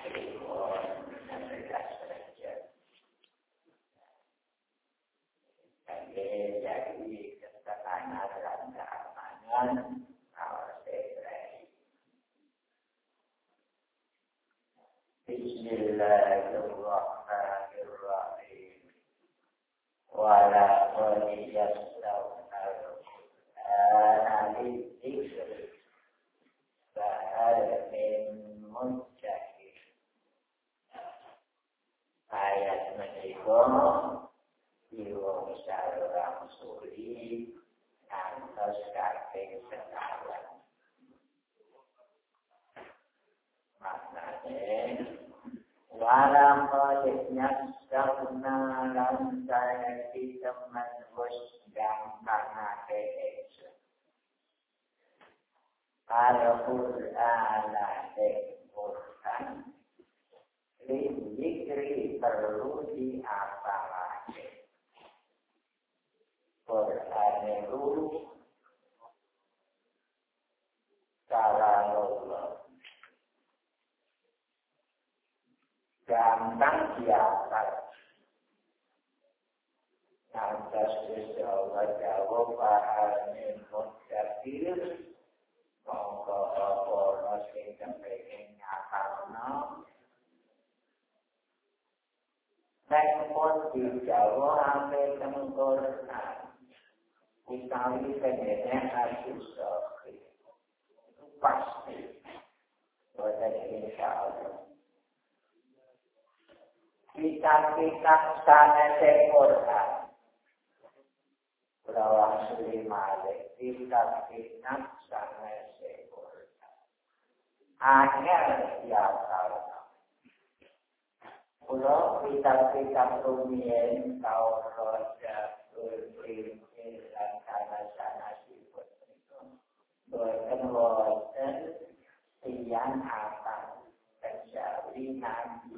Jadi keterangan dan keamanan Bismillahirrahmanirrahim. Wala qadiyastawal al-dzikr ba'al min mujahid. Ayat menika Iwong sarang suri ngantos kaping sekawan. Maknanya walam koliknya sauna lan saya di teman bos yang karena keesa. Al-Qur'an Al-Qur'an Lidikri perlu diapalake. Qur'an itu kalam Allah. Gampang dihafal. Lantas Gusti Allah jawab pahalane mudzakir mongko apa sing kepengin ngapalno. Nek pun dijawab sampai Qur'an. Utawi pendeknya harus sahih. Itu pasti. Bukan insyaAllah. Kitab-kitab sanes Quran. Rawang Sri Malik. Kitab-kitab sanes Quran. Angel diapalkan. Pulau kitab-kitab rumien Taurat Injil dan sana siput itu boten tiang apa kecuali nabi.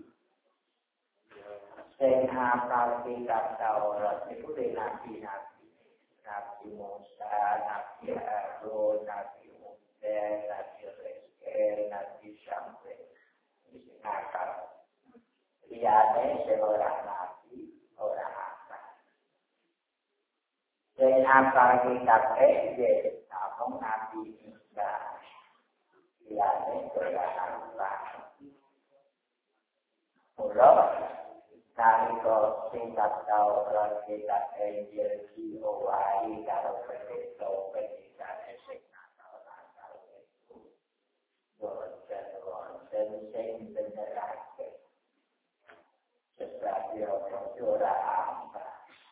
Sing hafal kitab Taurat itu nabi-nabi. Nabi Musa, Nabi Harun, Nabi Musa, Nabi Rizkel, Nabi Syamil. Ini hafal. Lihatnya seorang nabi, orang hafal. Sing hafal kitab Injil, namun Nabi Isa. Lihatnya seorang hafal. Mula nalika kitab Taurat kitab Injil diwahi karo pendeta sing nakal itu. Boten sing benerake. Sebab ora apa.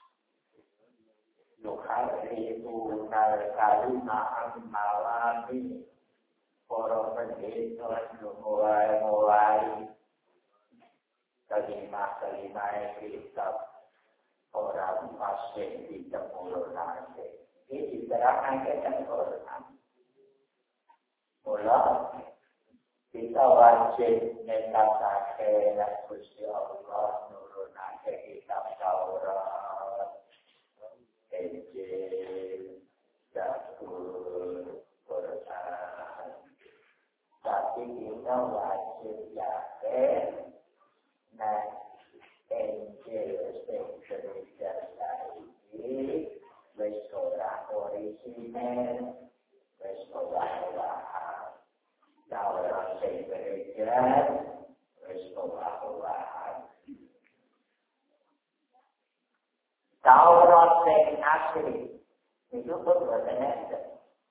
Yuharibu nal-kalima am-mawami. Para pendeta mulai kalimah-kalimah kitab orang fasik ditemulun nanti. Ini diterangkan dalam Quran. Mula kita wajib menetapkan Gusti Allah nurunake kitab Taurat, Injil, Zabur, Quran. Tapi kita wajib yakin nah Injil sing cerita iki wis ora orisinal, wis ora Taurat sing beredar, wis ora Taurat sing asli itu pun boten enten.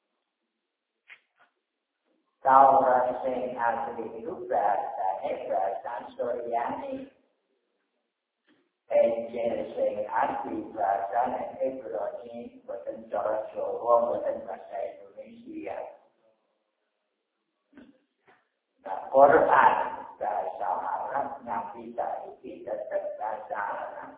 Taurat sing asli itu bahasa Suryani. Injil sing asli bahasa Ibrani, boten cara Jawa, boten bahasa Indonesia. Nah, Quran bahasa Arab Nabi saiki tetap bahasa Arab.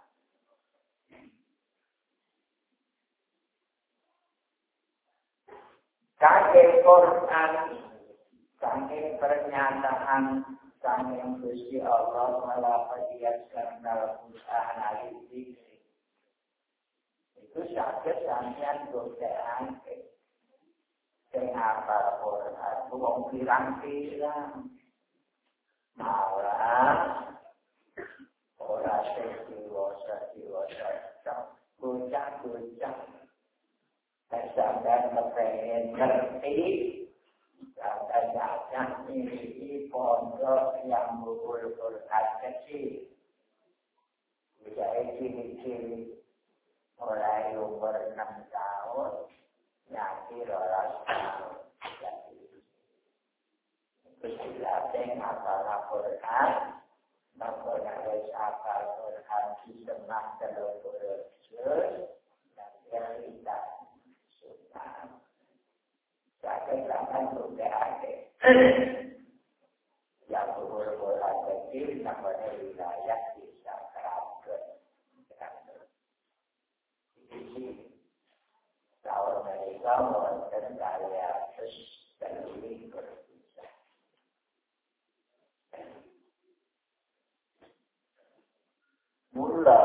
Kakek Quran, kakek pernyataan kami Gusti Allah melafazkan dalam Quran al-Zikri. Itu sakit sampean godaan sing hafal Quran, wong pirang-pirang. Malah bocah-bocah sampai kepengen ngerti sampai datang ini pondok yang berbul-Quran kecil budaya ciri-ciri mulai umur 6 tahun nanti 12 tahun dilatih hafal Al-Quran maupun harus hafal Quran di tengah seluruh juz dan cerita sunnah. Saya akan ada yang berbulan kecil namanya wilayah bisa kerangkut. Di tahun mereka wonten karya terus terlebih berbisa. Mula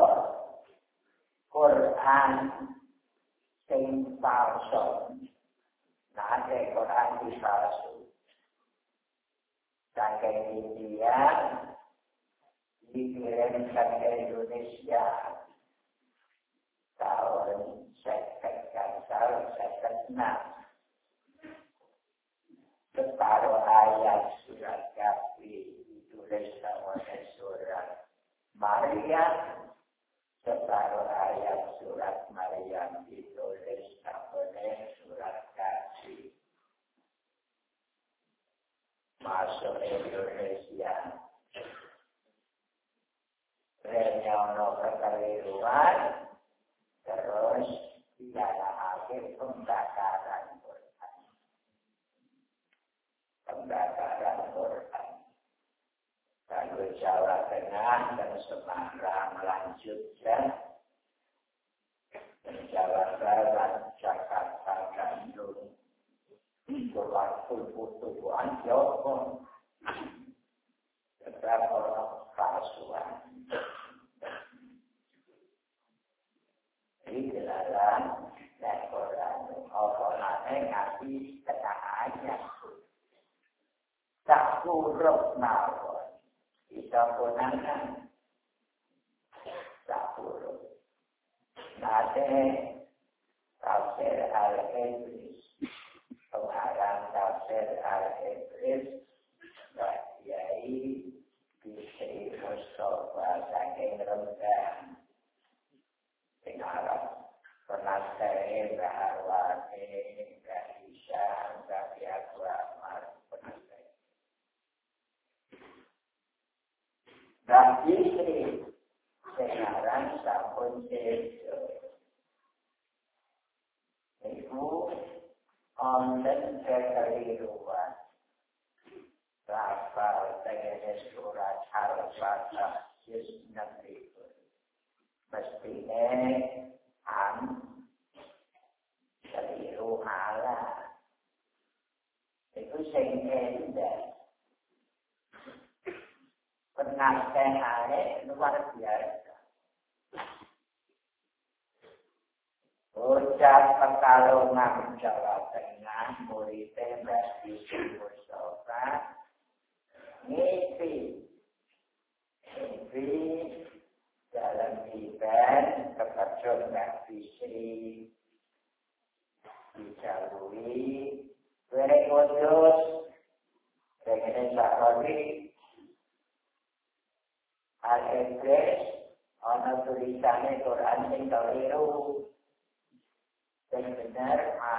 Quran sing palsu. Ada Quran di palsu. Sampai India dikirim ke Indonesia tahun 1956. Separuh ayat surat Kahfi ditulis sama surat Maryam, separuh ayat surat Maryam ditulis sama surat Kahfi. Masuk Indonesia. Renyono kekeliruan, terus diarahkan pembakaran Quran. Pembakaran Quran. Lalu Jawa Tengah dan Semarang lanjutkan. Jawa Barat, Jakarta, Bandung. Buat tubuhan Joko. Tetap orang palsuan. Jadi dilarang dan Quran. Al-Qurannya ngasih setengah ayat. Tak huruf mawon. Bisa punangan. Tak huruf. Nanti tafsir Al-Ibris. Pengarang tafsir Al-Ibris Yai Bisri Mustafa saking Rembang pengarang penasihat Bahawati Gaisha Gabi Abu Ahmad penasihat dan Bisri pengarang sampun sejo itu onten kekeliruan lafal tegese surat Al-Fatihah juz 6 mestine keliru ala itu sing endah penasihatnya luar biasa. Bocah Pekalongan Jawa Tengah muridnya Mbak Bisri Mustafa ngisi dalam event kepada Mbak Bisri dijalui Wene Kudus dengan Sahroni Al-Ibris ada tulisannya Quran yang keliru yang benar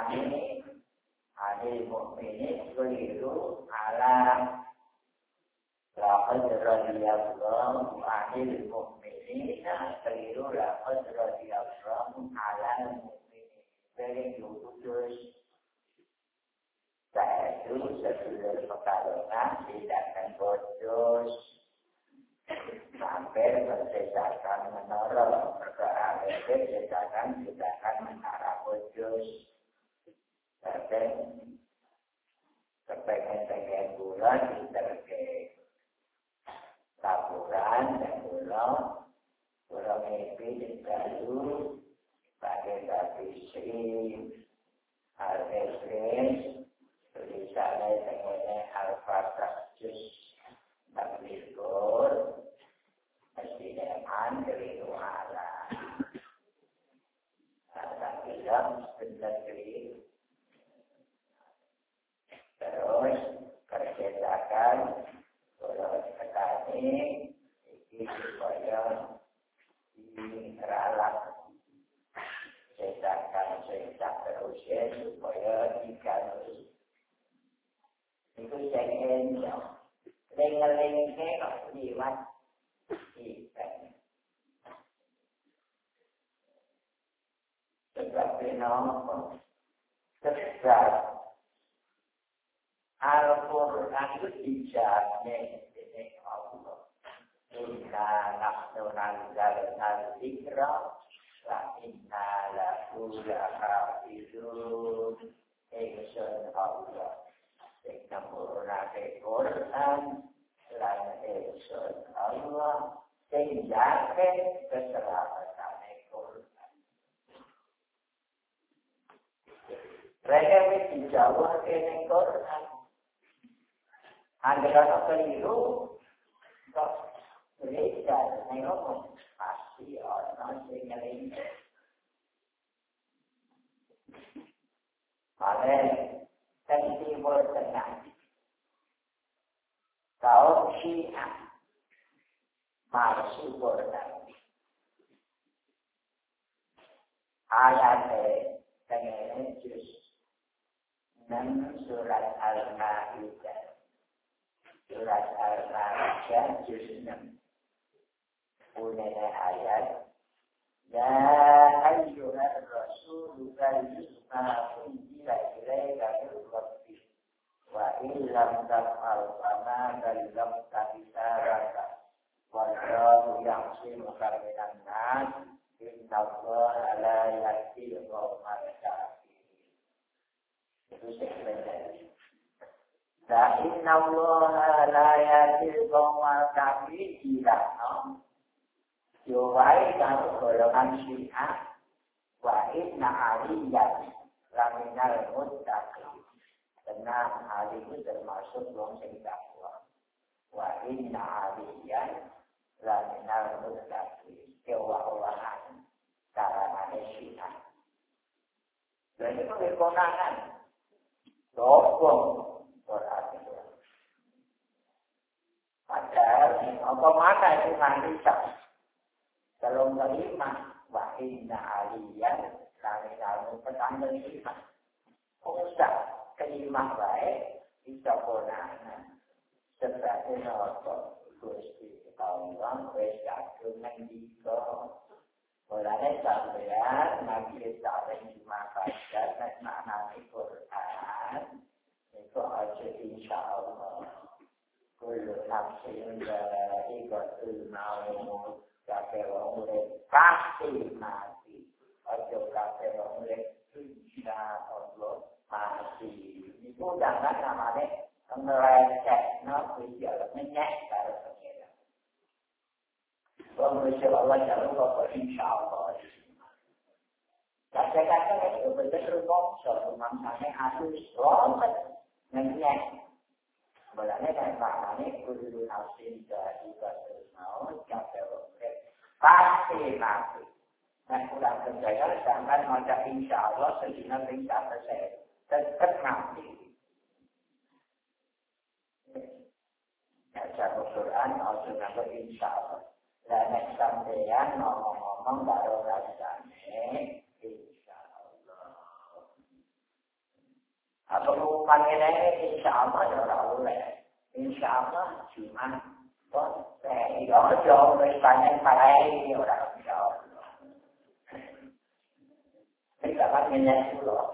anil mu'minin keliru alam laqad radiyallahu anil mu'minina keliru laqad radiyallahu alal mu'minin dari Kudus. Saya itu sedulur Pekalongan tindakan Kudus sampai mencetakkan menara perkara mencetakkan menara Kudus sampai kepengen bulan diterke laporan dan pulau mimpi di Galuh pakai Bisri Al-Ibris tulisannya dengan Al-Fatihah juz 6 mestinya keliru ala ini supaya diralat cetak terus ya supaya diganti. Itu saya ingin lenga-lenga kok liwat ikan. Sebab kenapa? Sebab Al-Quran itu dijamin oleh Allah. Inna nahnu nazzalna dzikra wa inna lahu lahafizun. Ingsun Allah sing nempurake Quran lan ingsun Allah sing jaga keselamatan Quran. Mereka wis dijawab ning Quran. Anda kata keliru, kok gereja nengok pasti orang sing ngeling. Malah timur tengah, kaum Syiah masuk Quran. Ayat tengah juz 6 surat Al-Maidah. Surat Al-Maidah juz 6. Punya ayat. Ya ayyuhar rasul balligh ma unzila ilaika min rabbik wa in lam taf'al fama ballaghta risalata wallahu ya'simuka minan nas innallaha la yahdil qawmal kafirin. Itu sebenarnya. La innallaha la yahdil qawmal kafirin. Yowai kalau golongan Syiah wa inna aliyan laminal muttaqin. Tenang, Ali itu termasuk wong sing takwa. Wa inna aliyan laminal muttaqin. Kewawahan kalangan Syiah. Dan itu kekonangan. Sokong Quran itu. Padahal apa mata itu nanti kalau menerima wa inna aliyan laminal muttaqin. Usah kelima baik bisa konangan sebagai nopo Gusti Allah wis kadung ngendika oleh sampeyan nabi saling dimaksud nek maknane Quran itu aja insyaallah kulo nafsin dha'iqatul maut kabeh wong urip pasti mati aja kabeh wong urip insyaallah mati. Itu jangan namanya meleceh, tidak menyek dari pengira. Kalau Allah jangan lupa insya Allah. Kata-kata itu betul betul maksudnya harus selamat menyek. Berarti kan maknanya kudu nafsin dari terus mau capek pasti mati. Dan kurang percaya jangan macam insya Allah sejenak insya Allah tetap mati. Baca Quran, also insya Allah. Dan sampeyan ngomong baru rasanya insya Allah. Apa hukuman ini insya Allah ya boleh. Insya Allah cuma kok saya jauh bertanya pada ini orang insya Allah. Ini dapat menyatu loh.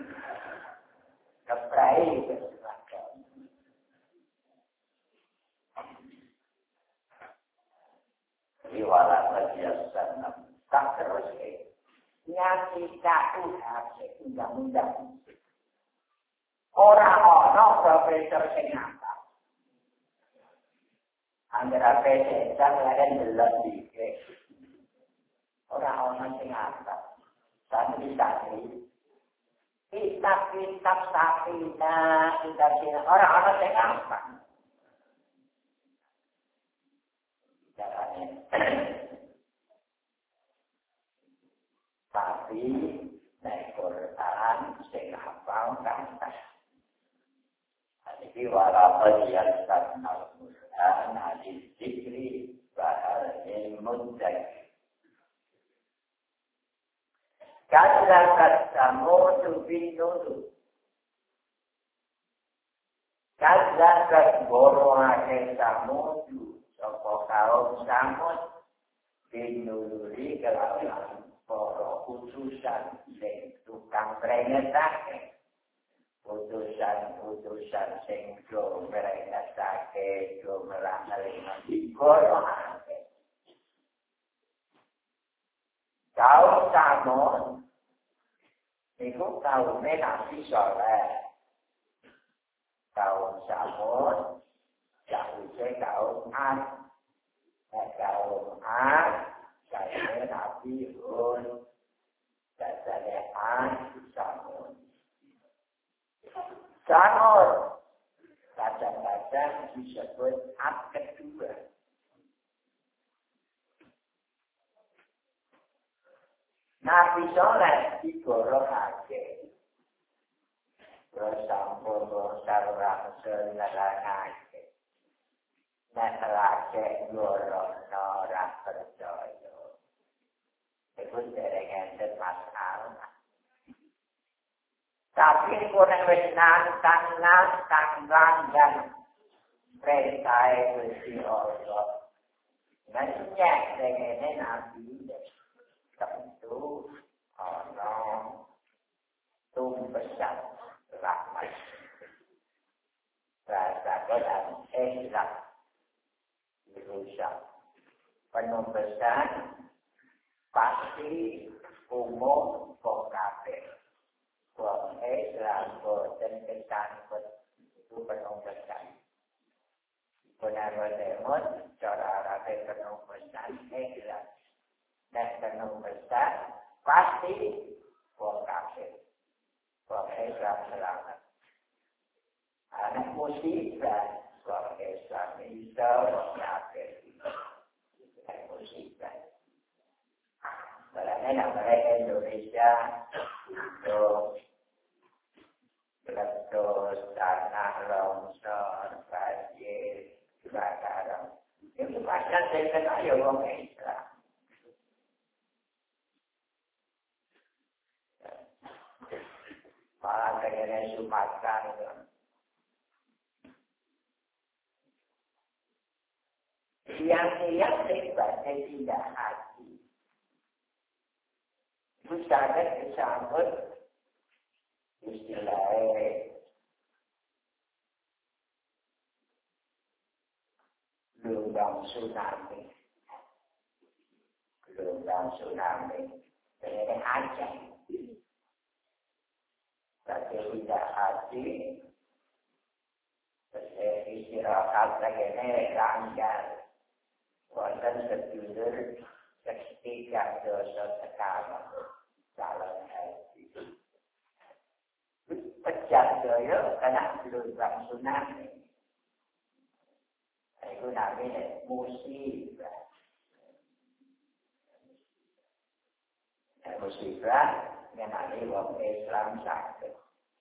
Keprai keselamatan. Riwayat Rasulullah tak terus nyati tak udah undang-undang. Orang-orang profesor sing apa? Antara PSN dan belum dikek. Orang-orang sing apa? Santri-santri. Kitab-kitab Safina, kitab-kitab orang-orang yang gampang. Caranya. Tapi, naik Quran, saya hafal kata. Jadi, walaupun dia tak tahu Quran, hadis Kadzabat samudu bin Nuh. Kadzabat borongake samudu sapa kaum Samud bin Nuri kelawan para utusan sing tukang prengetake. Utusan sing do merengatake, do melangi golongake. Kaum Samud iku kaum Nabi Saleh. Kaum Samud jauhe kaum Ad. Kaum Ad jauhe Nabi Hud. Jauhe Ad Samud. Samud kadang-kadang disebut Ad kedua. Nabi Saleh digolongake bersampun sarang senelangake. Nek lake golongno ora percaya. Iku dereng enten masalah. Tapi konek wis nantang dan perintah Gusti Allah. Nantinya dengan Nabi tentu orang tumpesan rahmat. Rasa Quran ikhlas dirusak. Penumpesan pasti umum kok kabeh. Kok ikhlas boten kesangkut itu penumpesan. Benar-benar cara rapi penumpesan ikhlas. Dan penumpesan pasti kok kabeh. Kok ikhlas selamat. Anak musibah kok ikhlas bisa kok kabeh. Musibah. Karena mereka Indonesia itu meletus, tanah longsor, banjir, kebakaran. Itu pasal saya kena ya orang Islam. Malah negara Sumatera. Yang sifatnya tidak hati. Itu sangat disambut istilahnya gelombang tsunami. Gelombang tsunami. Ini aja. Tapi tidak hati. Istirahat lagi ini langgar. Wonten sedulur sekitar dosa sekarang calon haji. Pecah doyo kena gelombang tsunami. Itu namanya musibah. Musibah mengenai wong Islam sakit.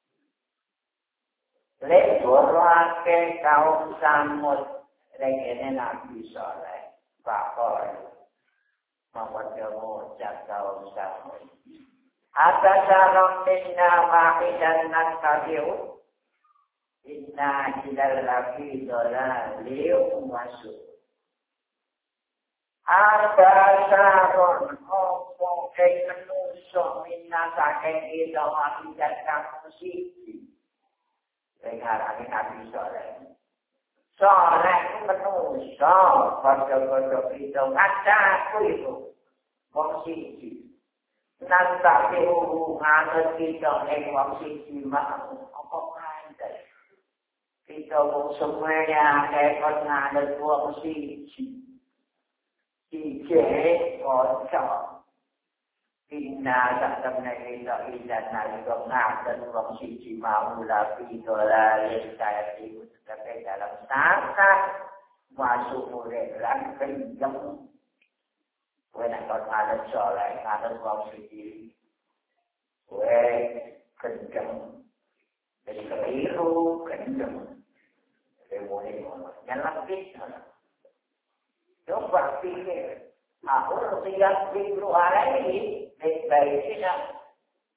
Leborake kaum Samud regene Nabi Saleh. Pakor memperjemu kaum Samud. Atasaram minna wahidan nastabi'u inna ilal lafi dolaliu masuk. Atasaram opo menusuk minna saking ila wahidan kamu siji. Dengarani Nabi Saleh. Saleh itu manusia, kodok-kodok itu ngacaku itu, wong siji. Nanti nganut kita wong siji mau, apa kandang? Kita wong semuanya ekor nganut wong siji. Siji kocok. Inna satamna kita ilan nalika nganut wong siji mau lapi dolali saya ibu. Tapi dalam sangat masuk mulai kencang. Kue nak ada soleh, ada wong siji. Kue kencang. Jadi keliru kencang. Mulai ngomong. Yang lebih coba pikir. Aku siap keliru hari ini. Baik-baik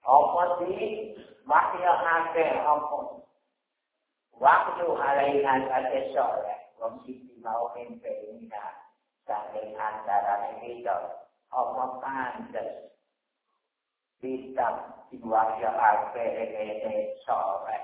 Apa di wahyu ake apa? Waktu alaihan kate soleh, wong sisi mau mimpi ini saking antara kita, apa pantes kita diwakil ake soleh.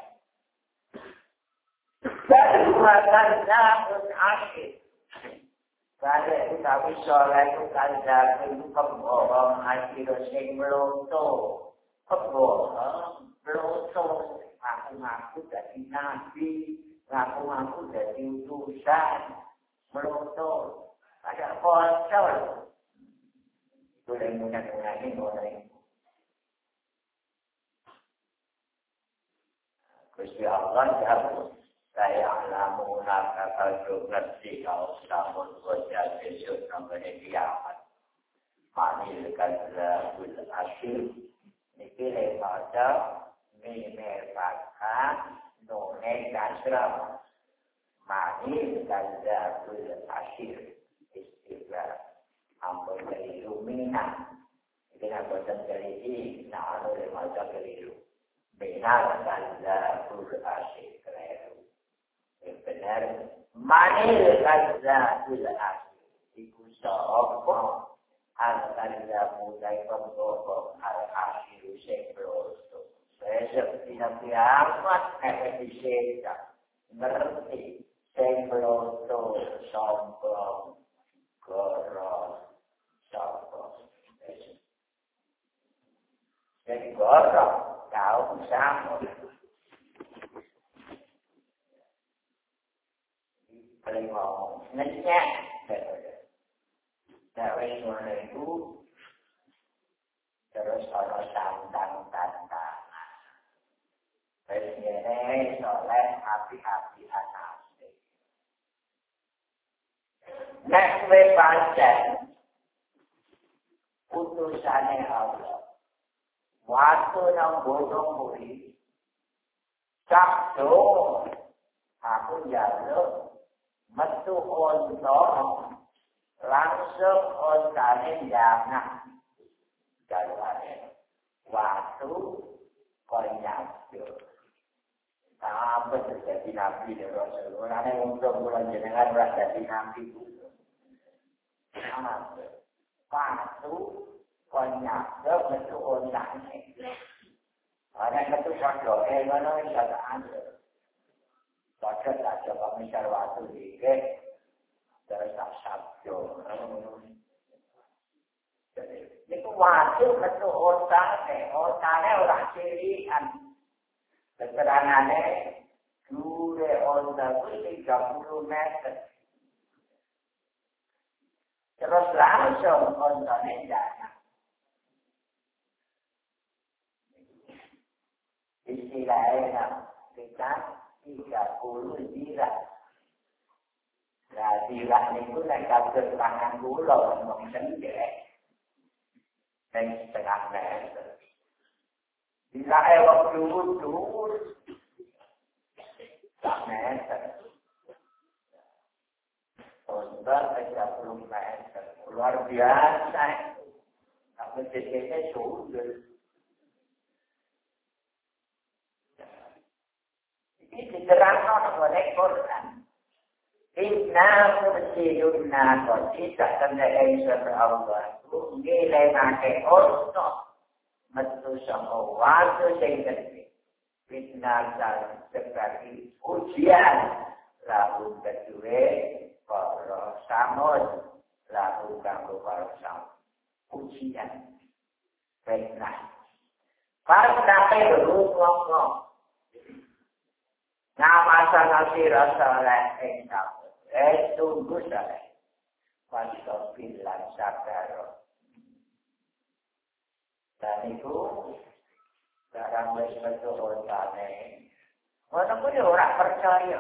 Dan makan asyik. Kalau utawi soleh itu kandang itu pembohong asyik sing melonto. Pembohong, melonto. Ngaku-ngaku jadi nabi, ngaku-ngaku jadi utusan. Melonto. Ada konsol. Boleh mudah-mudahan boleh. Gusti Allah jauh. Saya alamu nakal ngerti kau namun wajah besok namanya kiamat. Manilkan lahul asyir. Dipilih pada memerpakan nune kasram. Manilkan lahul asyir. Istilah ampun keliru minat. Ini ampun keliru. Nah, anu lembaga keliru. Benarkan lahul asyir. Benar, manil kazatul asyir. Iku sapa al-kaza mulai pembohong al-asyir sekrosto. Besok dina kiamat efisien ngerti sekrosto sombong goros sombong. Jadi goros kau sama. Kalau ngomong ngecek, dari mana itu terus orang tantang-tantangan. Terus soleh hati-hati anasik. Nek we pancen utusane Allah. Waktu nang bodong buri, sabdo aku jaluk. Metu onto langsung ontane jangan jaluane waktu konyajo sampai terjadi nabi dan rasul orangnya untuk bulan jenengan berada di nabi itu waktu konyajo metu ontane orang metu kodoh mana yang kata anda Baca tak coba misal waktu dikit, terus tak sabjo. Jadi, itu waktu betul otane orang cirian. Keterangannya, dure onta itu 30 meter. Terus langsung ontane jalan. Istilahnya, kita 30 dirah. Nah, dirah itu nak kata tangan pulau, mungkin dia. Dan setengah meter. Dirah waktu dulu, setengah meter. Untuk 30 meter. Luar biasa. Tapi jenisnya sudah. Ini diterangkan oleh Quran. Inna mursilun nakot. Kita tandai sama Allah. Nilai pakai untuk. Metu sama waktu sehingga. Fitnah dan sebagai ujian. Lalu kedua. Para samud. Lalu kamu para samud. Ujian. Fitnah. Pas sampai berhubung. Nama si Rasulullah engkau, tunggu saya. Pasal bilang sabar. Dan itu sekarang betul ontane. Orang pun orang percaya.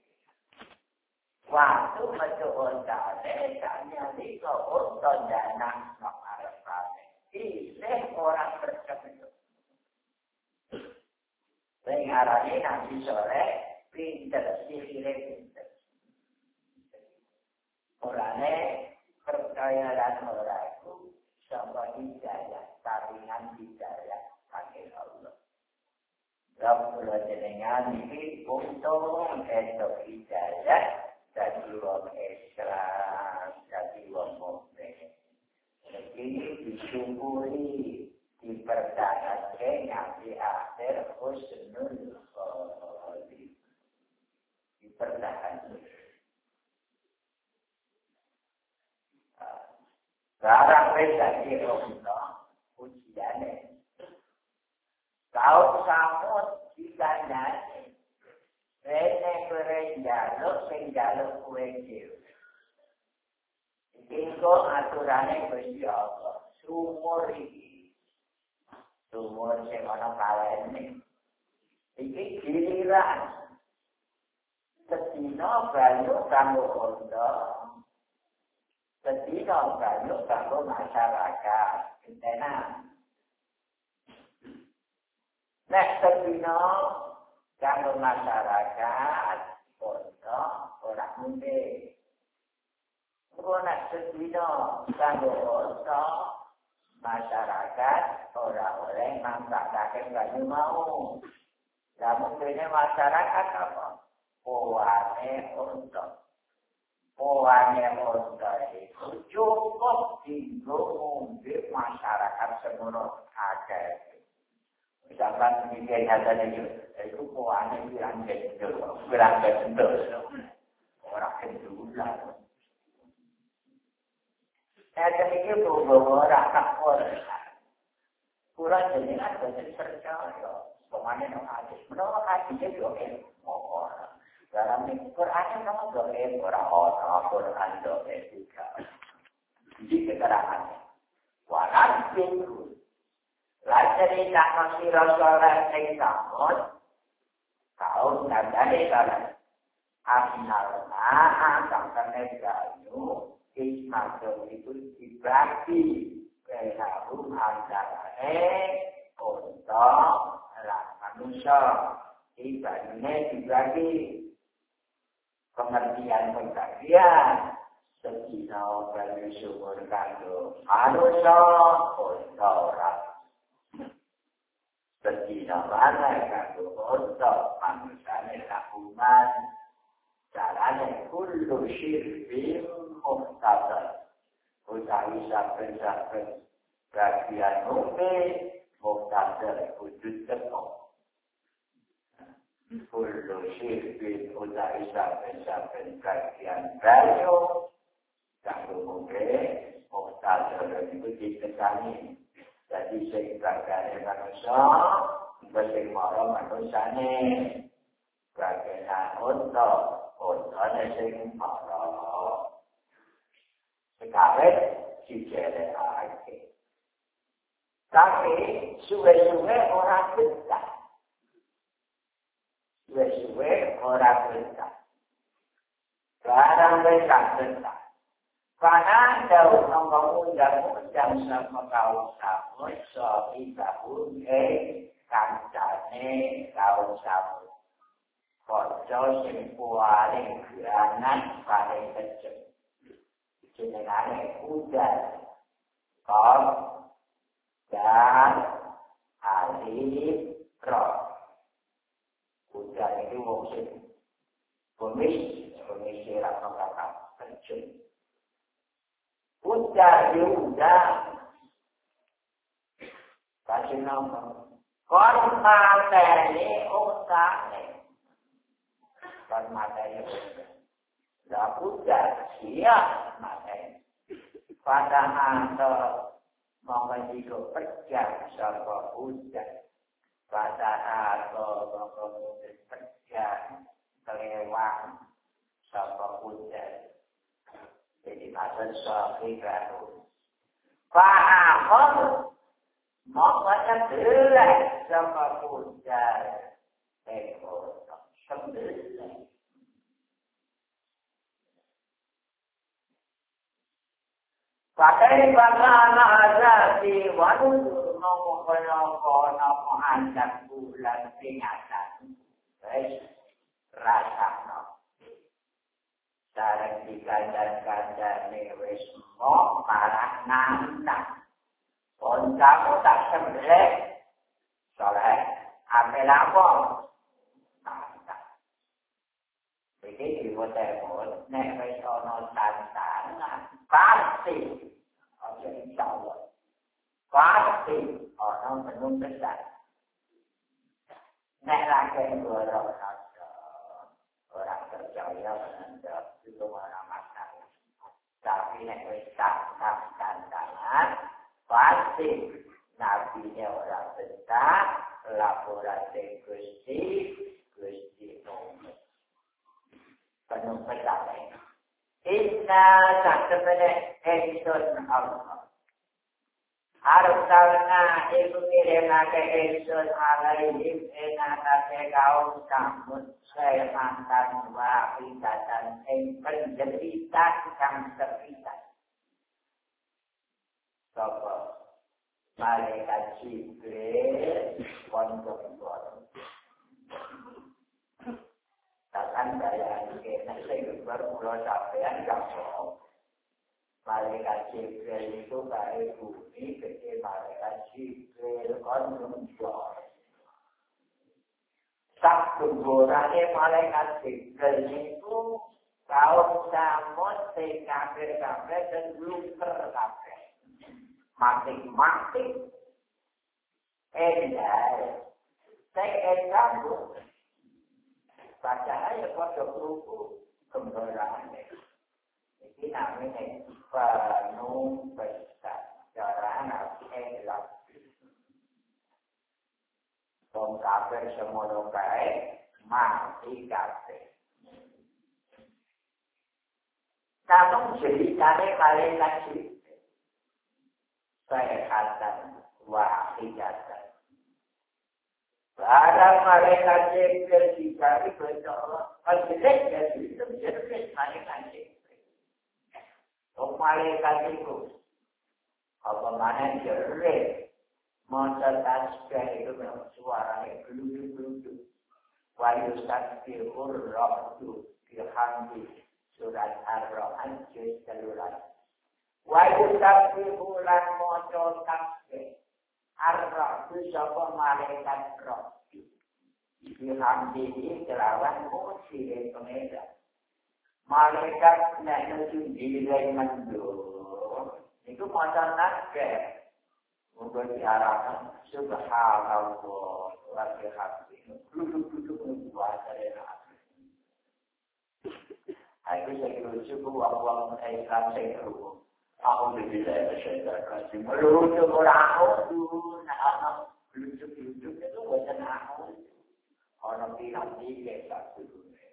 Waktu betul ontane, tanya di kau onton dana nak arafane. Ini orang percaya. Pengarangnya nanti sore, pinter, sihirnya pinter. Orangnya percaya dan orangku sama hidayah, taringan hidayah, pakai panjenengan iki untung entuk hidayah dadi wong Islam, dadi wong mukmin. Iki disyukuri dipertahankan nganti akhir husnul khotimah. Dipertahankan. Sekarang kita diomong ujiannya. Kau samut dikandani. Rene berenjaluk, senjaluk kue jiu. Tingko aturannya Gusti Allah. Sumur ini. Sumur sing ana kalene. Iki giliran. Sedina banyu kanggo ondo. Sedina banyu kanggo masyarakat. Kentenan. Nek sedina kanggo masyarakat ondo ora mungkin. Nek sedina kanggo ondo masyarakat ora oleh manfaatake banyu mau. Namun dene masyarakat apa? Owane ondo. Owane ondo itu cukup tinggal ngombe masyarakat semono akeh. Misalkan demikian nyatanya itu owane pirang gendul. Orang gendulan. Saya ini orang takut. Kurang jenengan boten percaya. Pemane nang hadis. Menawa hadisnya yo orang. Dalam Quran nama doa orang Quran doa juga. Jadi keterangannya. Walau itu. Lajari tak masih Rasulullah Sayyidamud. Kau nadari kalah. Abnalna sampai negayu. Ismail itu dibagi keharum antara untuk manusia. Ibadahnya dibagi pengertian pembagian sedina bagi syukur kanggo manusia untuk orang. Sedina mana kanggo untuk manusia lakukan caranya kullu syirkin muhtadar. Utawi saben-saben bagian mukmin muhtadar wujud teko. Kullu syirkin utawi saben-saben bagian banyu kanggo mukmin muhtadar itu dikesani. Jadi sing bagian manusia sing mara manusane bagian untane sing mara. Sekarang dijelekake. Tapi suwe-suwe orang betah. Suwe-suwe orang betah. Barang betah. Karena jauh undang-undang sama kaum samu, sohi tahun kancane kaum samu. Koco sing paling geranan paling kecil. Jenengane udan, kom, dan alif, roh. Udan itu maksud komisi rasa kakak kecil. Udan diundang, kasih nama. Kon materi utane, kon materi utane. Dah udah siap materi. Padahal mengajiku perjang sama udah. Padahal mengajiku perjang kelewat sama udah. Jadi maksud sofi baru. Faham maknanya jelas sama udah. Sembilan. Pakai bangana azati waduh nopo anjak bulan peringatan. Rasa no. Sarang dikandang-kandang wis mau parah nantang. Pon kamu tak sembelih. Soleh, ambil apa? temut nek wis ana tantangan pasti aja insyaallah pasti ana menung besar nek lagi orang percaya pada itu orang masalah tapi nek wis tantangan pasti nabinya orang besar laporan Gusti penuh percaya. Inna saksemene ingsun Allah. Arsalna iku kirimake ingsun alaihim enakake kaum samud mantan wa pindatan ing penderitaan kang sepisan. Sapa malaikat Jibril pondok-pondok. Takkan daya ini saya bermula sampean kamu. Malaikat Jibril itu baik bumi, jadi malaikat Jibril konjungsi. Sak kumpulannya malaikat Jibril itu kaum samud, kafir-kafir dan luper-kafir. Mati-mati. Saya kamu. Bacanya pada buku kembaraan ini namanya penuh besar cara elah orang kafir semua baik mati kafir namun ceritanya malaikat Jibril saya katakan wahidatan. Barang malaikat Jibril dicari betul, jelek jadi itu jelek malaikat Jibril. Malaikat itu, apa mana jelek, masa tasbih itu memang suaranya geluduk-geluduk. Wayu tasbihur rohdu bihamdi surat Ar-Rahman juz 13. Wayu tasbihulan moco tasbih. Ar-Rahdu sapa malaikat roh. Dihamdihi kelawan muji pengedan. Malaikat nek nuju diri mendung. Itu maca nasbih. Untuk diarahkan subhanallah wa bihamdihi. Duduk-duduk puasa dan aku saya cukup awal ikhlas saya cukup. Aku tidak bisa kasih melucu orang itu, nak melucu itu bukan aku. Orang bilang dia tak suka.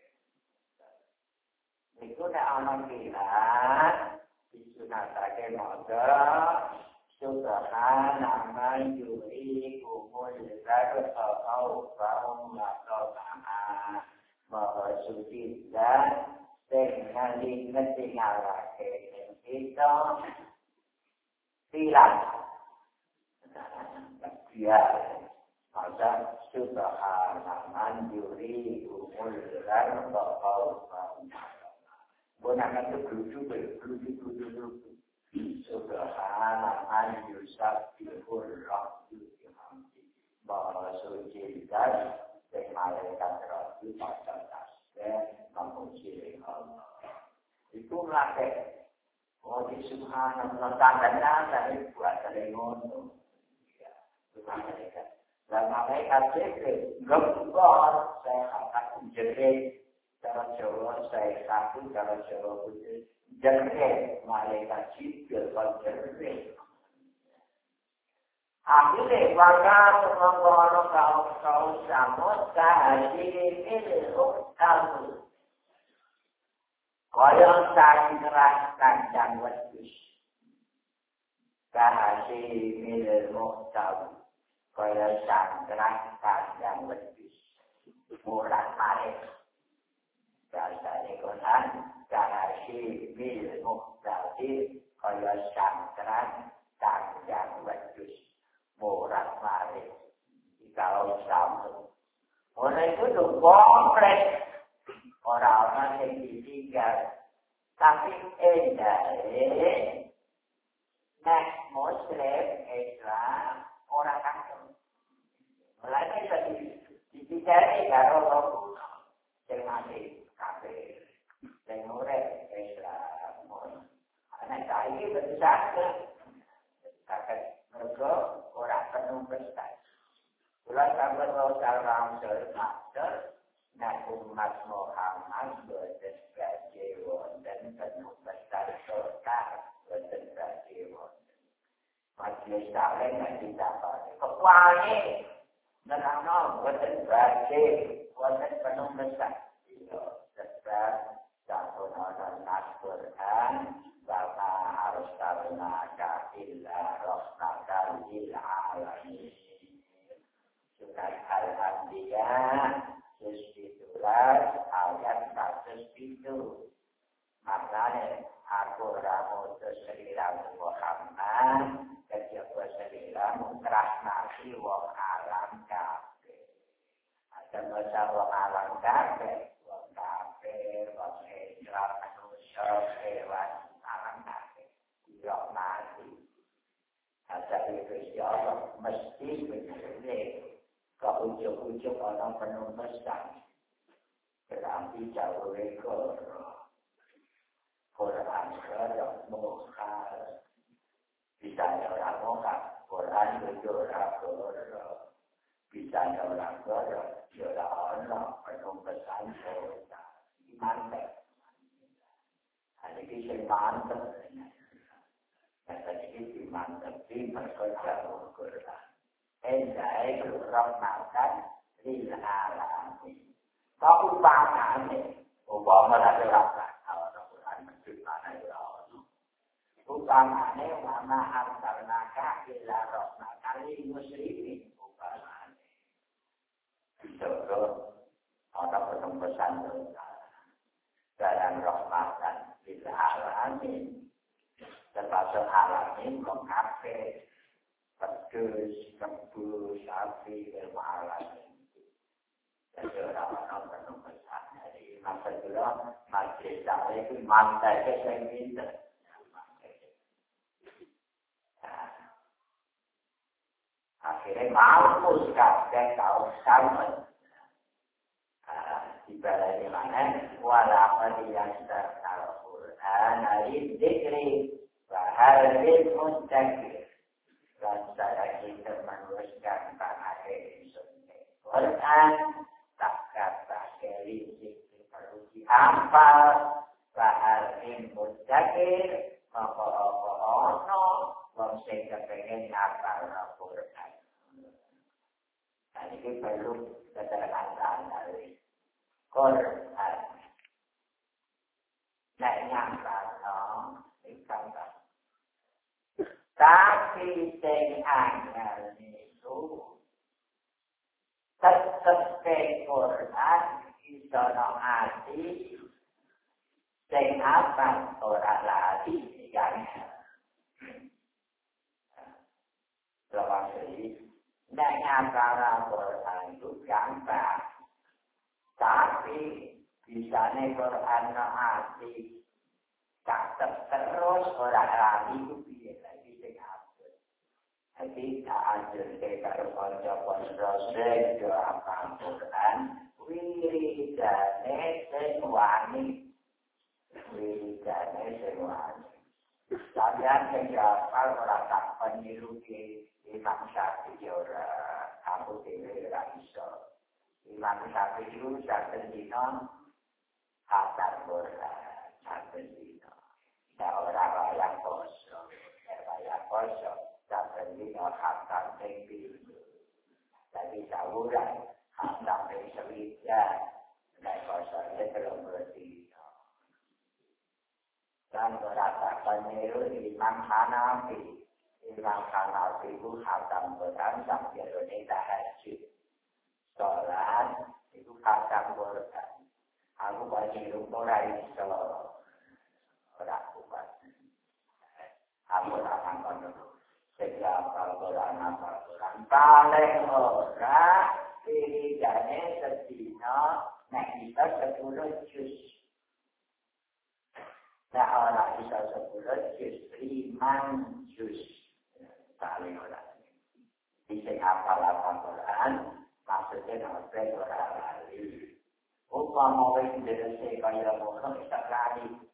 Itu nak orang bilang disunatkan maka subhanallah yuri kumul lagu atau kaum atau maha suci dan dengan tinggal kita tidak dia maka subhanallah yuri umul dan bakal gunakan itu geluduk subhanallah yusabbihur rabbu bihamdi bahwa suci dan malaikat rabbu pada tasbih memuji Allah itu melakukan oh di subhanallah tandanya dari buat dari ngono. Ya, bukan mereka. Dan malaikat Jibril gembor saya akan jerit cara Jawa saya satu cara Jawa putih jerit malaikat Jibril jerit. Akhirnya wakar membawa kaum samud kahadiri kamu. Kaya sanggerak kandang wedhus. Kahasi milil muhtaw. Kaya sanggerak kandang wedhus. Murah marik. Bahasa Quran. Kahasi milil muhtaw. Kaya sanggerak kandang wedhus. Murah marik. Kalau sambung. Oleh itu kompleks. Orang-orang yang ditinggal, tapi nek Muslim Islam orang kafir. Mulai bisa ditinggali kalau yang masih kafir. sing urip Islam. Ana saiki besar kakek mergo ora penuh prestasi. Kula sampun salam master nek umat Muhammad boten gaji wonten penuh prestasi total boten gaji wonten. Majelis taklim nek ditapani kok wae nerangno boten gaji wonten penuh prestasi. Sebab sampun ana nas Quran bahwa harus karena illa rahmatan lil alamin. Surat Al-Anbiya 17 ayat 107. Maknanya aku ramutus seliramu Muhammad kejaba seliramu rahmati wong alam kabeh. Ada masa wong alam kabeh, wong kafir, wong Islam, manusia, hewan, alam kabeh. Rahmati. Ada Gusti Allah mesti benar-benar ke ujung-ujung orang penuh mesra. Berarti jauh rekor. Quran kerap mukhal. Bisa orang mukhal. Quran berjurah kerap. Bisa orang kerap. Jurah Allah penuh pesan kota. Mantap. Ini kisah mantap. Tadi mantap. Di perkerja Quran. Endai rahmatan lil alamin. Kau umpamane, umpamane rahmat Allah Quran menciptakan Allah. Umpamane mama arsalnaka ila rahmatan lil muslimin umpamane. Contoh orang pesan dalam rahmatan lil alamin. Termasuk alamin mengkafir. Pedus, kebus, sapi, kemalan. Jadi orang-orang penuh pesan. Jadi masa dulu, majlis saya itu mantai saya minta. Akhirnya mampus kakek kau sama. Ibarat di mana? Walaupun yang terkal Quran, alim dikri, baharin muntakir. Dan saya kita meneruskan bahasa Indonesia. Quran tak kata kelisi perlu dihafal. Bahasa mudakir apa-apa wong sing kepengen hafal Quran. Dan ini perlu keterangan dari Quran. Nek nyangkano ikan. Tapi sing anyar niku tetep Quran iso nang ati sing apa ora lali yang lawang nek nyangkara Quran itu gampang tapi bisane Quran nang ati tak terus ora lali ku piye. Jadi tak ada kalau konco-konco doa Quran wiridane semuani sampeyan sing hafal ora tak peniru ke Imam Syafi'i ora aku dhewe ora iso Imam Syafi'i itu saben dina hafal Quran saben dina ora wayah poso sampai dino hakam tinggi. Jadi sahuran hakam tinggi ya. Dan kosornya belum berdino. Dan berata peniru Imam Hanafi. Imam Hanafi itu hakam Quran sampai Indonesia tahajud. Sholat itu hakam Quran. Aku peniru Quran iso. Orang kuat. Aku akan peniru. Sejak Al-Quran paling ora piridane sedina nek bisa 10 juz. Nek ora bisa 10 juz 5 juz. Paling ora. Bisa hafal Al-Quran maksudnya nek ora lali. upama wis dhewe kaya wong isak lali